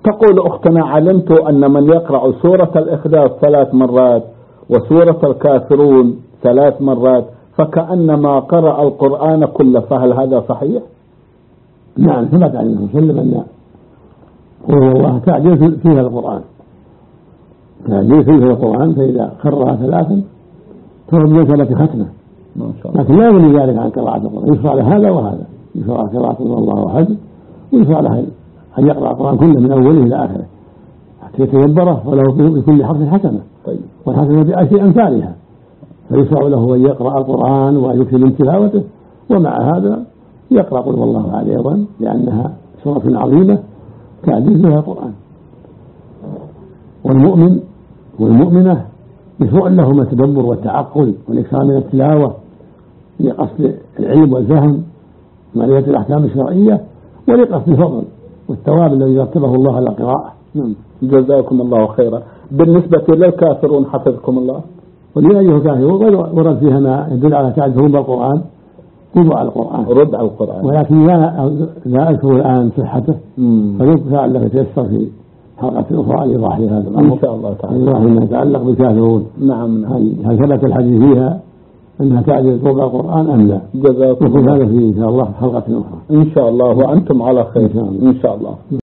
تقول أختنا: علمت أن من يقرأ سورة الإخلاص 3 مرات وسورة الكافرون 3 مرات فكأنما قرأ القرآن كله، فهل هذا صحيح؟ نعم، ثبت عن النبي صلى الله عليه وسلم أن الله تعجيل فيها القرآن، تعجيل فيها القرآن، فإذا قرأها 3 فهو ثبت ختمه، لكن لا يغني ذلك عن قراءة القرآن. يشرع له هذا وهذا، يشرع قراءة الله أحد، ويشرع له أن يقرأ القرآن كله من أوله إلى آخره حتى يتدبره، وله بكل حرف حسنة، والحسنة بأشياء أمثالها، فيشرع له أن يقرأ القرآن ويكثر من تلاوته، ومع هذا يقرأ قل والله أحد أيضا، لأنها سورة عظيمة تعجيز بها القرآن. والمؤمن والمؤمنة يشرع لهم التدبر والتعقل والإكثار من التلاوة لقصد العلم والفهم معرفة الأحكام الشرعية، ولقصد الفضل والثواب الذي رتبه الله على القراءة. جزاكم الله خيرا. بالنسبة للكافرون حفظكم الله، ولي أيها الكافرون ورد فيها ما يدل على تعجبهم بالقرآن، رد على القرآن، رد على القرآن، ولكن لا أذكر الآن صحته، فلعله يتيسر في حلقة أخرى لإيضاح هذا الأمر إن شاء الله تعالى، إيضاح ما يتعلق بالكافرون. نعم. هل ثبت الحديث فيها أنها تعجز ربع القرآن أم لا؟ جزاكم الله. هذا في إن شاء الله حلقة أخرى إن شاء الله، وأنتم على خير إن شاء الله.